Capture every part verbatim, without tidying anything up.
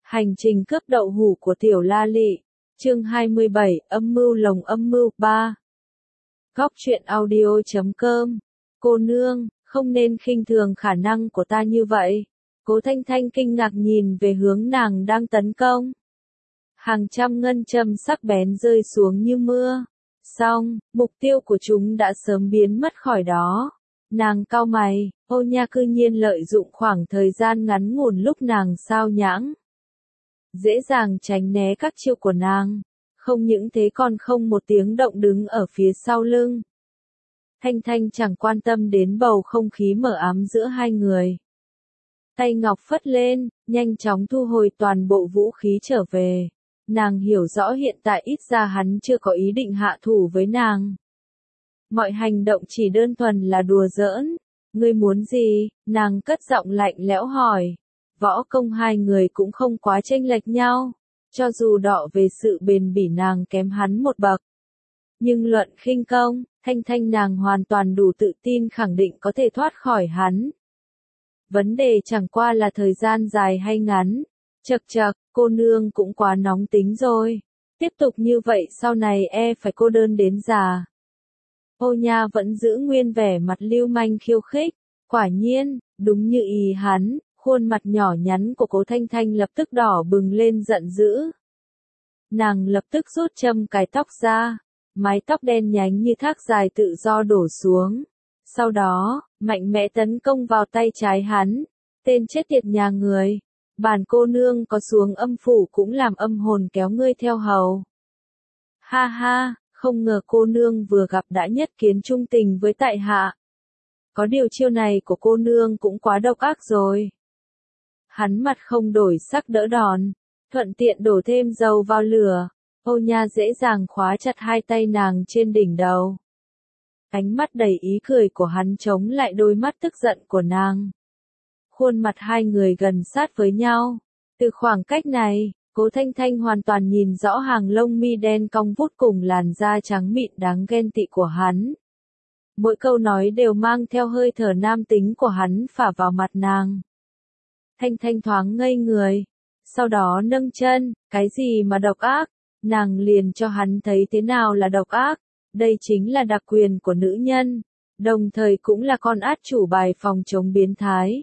Hành trình cướp đậu hũ của Tiểu La Lị, chương hai mươi bảy, âm mưu lồng âm mưu ba. Góc truyện audio chấm com. Cô nương, không nên khinh thường khả năng của ta như vậy. Cố Thanh Thanh kinh ngạc nhìn về hướng nàng đang tấn công. Hàng trăm ngân châm sắc bén rơi xuống như mưa. Xong, mục tiêu của chúng đã sớm biến mất khỏi đó. Nàng cau mày, Ô Nha cư nhiên lợi dụng khoảng thời gian ngắn ngủn lúc nàng sao nhãng. Dễ dàng tránh né các chiêu của nàng. Không những thế còn không một tiếng động đứng ở phía sau lưng. Thanh Thanh chẳng quan tâm đến bầu không khí mờ ám giữa hai người. Tay ngọc phất lên, nhanh chóng thu hồi toàn bộ vũ khí trở về. Nàng hiểu rõ hiện tại ít ra hắn chưa có ý định hạ thủ với nàng. Mọi hành động chỉ đơn thuần là đùa giỡn. Ngươi muốn gì? Nàng cất giọng lạnh lẽo hỏi. Võ công hai người cũng không quá chênh lệch nhau. Cho dù đọ về sự bền bỉ nàng kém hắn một bậc. Nhưng luận khinh công, Thanh Thanh nàng hoàn toàn đủ tự tin khẳng định có thể thoát khỏi hắn. Vấn đề chẳng qua là thời gian dài hay ngắn. Chậc chậc, cô nương cũng quá nóng tính rồi. Tiếp tục như vậy sau này e phải cô đơn đến già. Ô Nha vẫn giữ nguyên vẻ mặt lưu manh khiêu khích. Quả nhiên, đúng như ý hắn, khuôn mặt nhỏ nhắn của Cố Thanh Thanh lập tức đỏ bừng lên giận dữ. Nàng lập tức rút châm cài tóc ra. Mái tóc đen nhánh như thác dài tự do đổ xuống. Sau đó, mạnh mẽ tấn công vào tay trái hắn. Tên chết tiệt nhà người. Bản cô nương có xuống âm phủ cũng làm âm hồn kéo ngươi theo hầu. Ha ha, không ngờ cô nương vừa gặp đã nhất kiến trung tình với tại hạ. Có điều chiêu này của cô nương cũng quá độc ác rồi. Hắn mặt không đổi sắc đỡ đòn. Thuận tiện đổ thêm dầu vào lửa. Ô Nha dễ dàng khóa chặt hai tay nàng trên đỉnh đầu. Ánh mắt đầy ý cười của hắn chống lại đôi mắt tức giận của nàng. Khuôn mặt hai người gần sát với nhau. Từ khoảng cách này, Cố Thanh Thanh hoàn toàn nhìn rõ hàng lông mi đen cong vút cùng làn da trắng mịn đáng ghen tị của hắn. Mỗi câu nói đều mang theo hơi thở nam tính của hắn phả vào mặt nàng. Thanh Thanh thoáng ngây người. Sau đó nâng chân, cái gì mà độc ác? Nàng liền cho hắn thấy thế nào là độc ác. Đây chính là đặc quyền của nữ nhân. Đồng thời cũng là con át chủ bài phòng chống biến thái.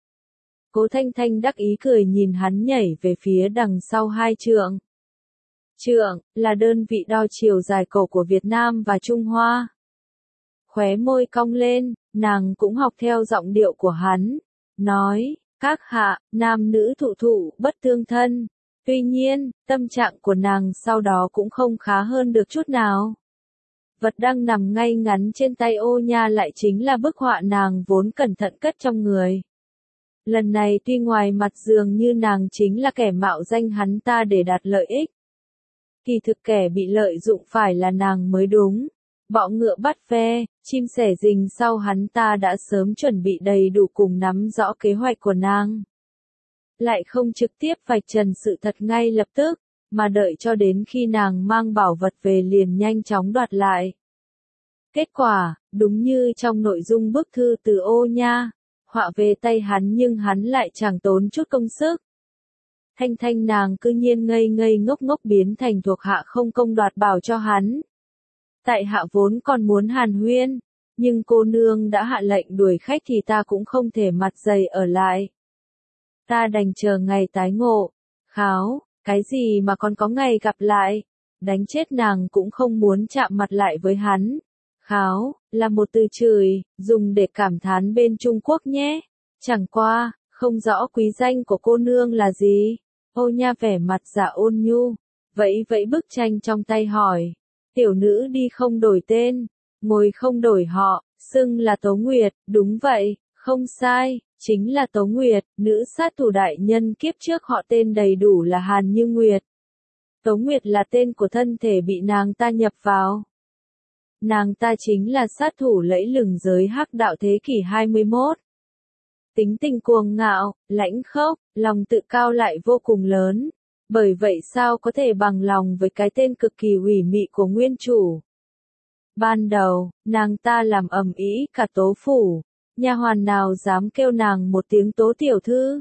Cố Thanh Thanh đắc ý cười nhìn hắn nhảy về phía đằng sau hai trượng. Trượng, là đơn vị đo chiều dài cổ của Việt Nam và Trung Hoa. Khóe môi cong lên, nàng cũng học theo giọng điệu của hắn. Nói, các hạ, nam nữ thụ thụ, bất tương thân. Tuy nhiên, tâm trạng của nàng sau đó cũng không khá hơn được chút nào. Vật đang nằm ngay ngắn trên tay Ô Nha lại chính là bức họa nàng vốn cẩn thận cất trong người. Lần này tuy ngoài mặt dường như nàng chính là kẻ mạo danh hắn ta để đạt lợi ích. Kỳ thực kẻ bị lợi dụng phải là nàng mới đúng. Bọ ngựa bắt ve, chim sẻ rình sau hắn ta đã sớm chuẩn bị đầy đủ cùng nắm rõ kế hoạch của nàng. Lại không trực tiếp vạch trần sự thật ngay lập tức, mà đợi cho đến khi nàng mang bảo vật về liền nhanh chóng đoạt lại. Kết quả, đúng như trong nội dung bức thư từ Ô Nha, họa về tay hắn nhưng hắn lại chẳng tốn chút công sức. Thanh Thanh nàng cư nhiên ngây ngây ngốc ngốc biến thành thuộc hạ không công đoạt bảo cho hắn. Tại hạ vốn còn muốn hàn huyên, nhưng cô nương đã hạ lệnh đuổi khách thì ta cũng không thể mặt dày ở lại. Ta đành chờ ngày tái ngộ. Kháo, cái gì mà còn có ngày gặp lại? Đánh chết nàng cũng không muốn chạm mặt lại với hắn. Kháo, là một từ chửi, dùng để cảm thán bên Trung Quốc nhé. Chẳng qua, không rõ quý danh của cô nương là gì. Ô Nha vẻ mặt dạ ôn nhu, vẫy vẫy bức tranh trong tay hỏi. Tiểu nữ đi không đổi tên, ngồi không đổi họ, xưng là Tố Nguyệt, đúng vậy, không sai, chính là Tố Nguyệt, nữ sát thủ đại nhân kiếp trước họ tên đầy đủ là Hàn Như Nguyệt. Tố Nguyệt là tên của thân thể bị nàng ta nhập vào. Nàng ta chính là sát thủ lẫy lừng giới hắc đạo thế kỷ hai mươi mốt. Tính tình cuồng ngạo, lãnh khốc, lòng tự cao lại vô cùng lớn. Bởi vậy sao có thể bằng lòng với cái tên cực kỳ ủy mị của nguyên chủ. Ban đầu, nàng ta làm ầm ĩ cả Tố phủ. Nha hoàn nào dám kêu nàng một tiếng Tố tiểu thư.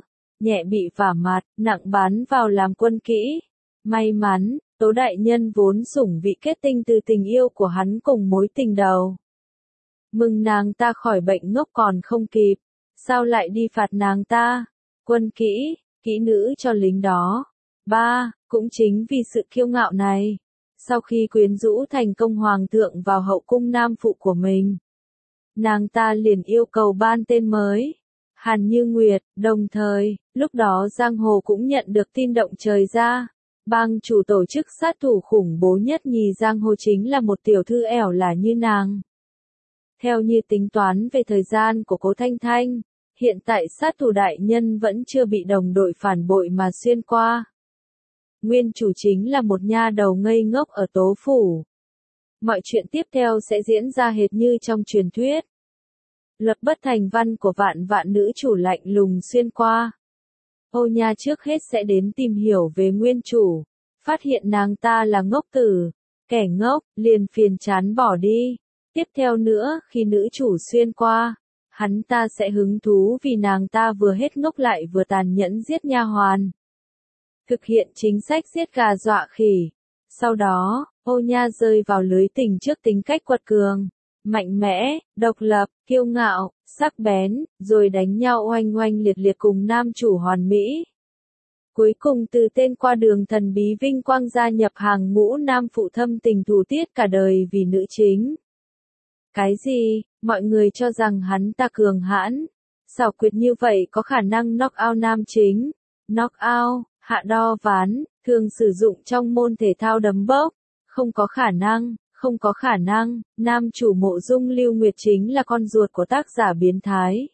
nhẹ bị vả mặt, nặng bán vào làm quân kỹ. May mắn, Tố đại nhân vốn sủng vị kết tinh từ tình yêu của hắn cùng mối tình đầu. Mừng nàng ta khỏi bệnh ngốc còn không kịp, sao lại đi phạt nàng ta? Quân kỹ, kỹ nữ cho lính đó. Ba, cũng chính vì sự kiêu ngạo này, sau khi quyến rũ thành công hoàng thượng vào hậu cung nam phụ của mình, nàng ta liền yêu cầu ban tên mới, Hàn Như Nguyệt, đồng thời, lúc đó giang hồ cũng nhận được tin động trời ra. Bang chủ tổ chức sát thủ khủng bố nhất nhì giang hồ chính là một tiểu thư ẻo lả như nàng. Theo như tính toán về thời gian của Cố Thanh Thanh, hiện tại sát thủ đại nhân vẫn chưa bị đồng đội phản bội mà xuyên qua. Nguyên chủ chính là một nha đầu ngây ngốc ở Tố Phủ. Mọi chuyện tiếp theo sẽ diễn ra hệt như trong truyền thuyết. Lập bất thành văn của vạn vạn nữ chủ lạnh lùng xuyên qua. Ô nha trước hết sẽ đến tìm hiểu về nguyên chủ, phát hiện nàng ta là ngốc tử, kẻ ngốc, liền phiền chán bỏ đi. Tiếp theo nữa, khi nữ chủ xuyên qua, hắn ta sẽ hứng thú vì nàng ta vừa hết ngốc lại vừa tàn nhẫn giết nha hoàn. Thực hiện chính sách giết gà dọa khỉ. Sau đó, ô nha rơi vào lưới tình trước tính cách quật cường, mạnh mẽ, độc lập, kiêu ngạo, sắc bén, rồi đánh nhau oanh oanh liệt liệt cùng nam chủ hoàn mỹ. Cuối cùng từ tên qua đường thần bí vinh quang gia nhập hàng ngũ nam phụ thâm tình thủ tiết cả đời vì nữ chính. Cái gì, mọi người cho rằng hắn ta cường hãn, xảo quyệt như vậy có khả năng knock out nam chính. Knock out, hạ đo ván, thường sử dụng trong môn thể thao đấm bốc. Không có khả năng, không có khả năng, nam chủ Mộ Dung Lưu Nguyệt chính là con ruột của tác giả biến thái.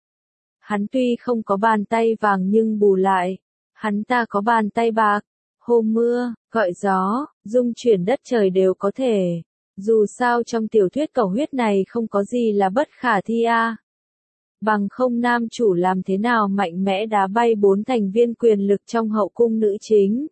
Hắn tuy không có bàn tay vàng nhưng bù lại, hắn ta có bàn tay bạc, hô mưa, gọi gió, dung chuyển đất trời đều có thể. Dù sao trong tiểu thuyết cầu huyết này không có gì là bất khả thi a. Bằng không nam chủ làm thế nào mạnh mẽ đá bay bốn thành viên quyền lực trong hậu cung nữ chính.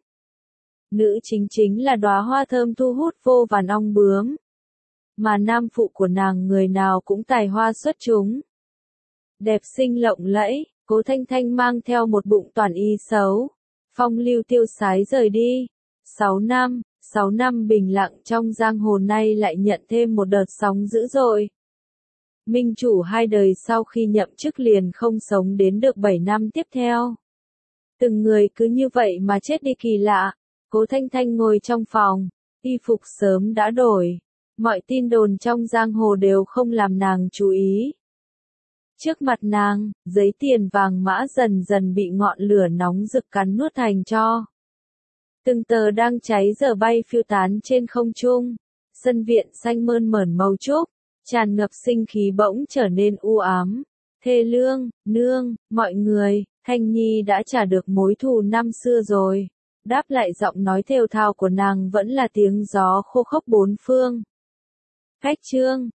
Nữ chính chính là đóa hoa thơm thu hút vô vàn ong bướm. Mà nam phụ của nàng người nào cũng tài hoa xuất chúng. Đẹp xinh lộng lẫy, Cố Thanh Thanh mang theo một bụng toàn y xấu. Phong lưu tiêu sái rời đi. Sáu năm, sáu năm bình lặng trong giang hồ nay lại nhận thêm một đợt sóng dữ dội. Minh chủ hai đời sau khi nhậm chức liền không sống đến được bảy năm tiếp theo. Từng người cứ như vậy mà chết đi kỳ lạ. Cố Thanh Thanh ngồi trong phòng, y phục sớm đã đổi. Mọi tin đồn trong giang hồ đều không làm nàng chú ý. Trước mặt nàng, giấy tiền vàng mã dần dần bị ngọn lửa nóng rực cắn nuốt thành tro. Từng tờ đang cháy giờ bay phiêu tán trên không trung. Sân viện xanh mơn mởn màu trúc, tràn ngập sinh khí bỗng trở nên u ám. Thê lương, nương, mọi người, Thanh Nhi đã trả được mối thù năm xưa rồi. Đáp lại giọng nói thều thào của nàng vẫn là tiếng gió khô khốc bốn phương. Cách chương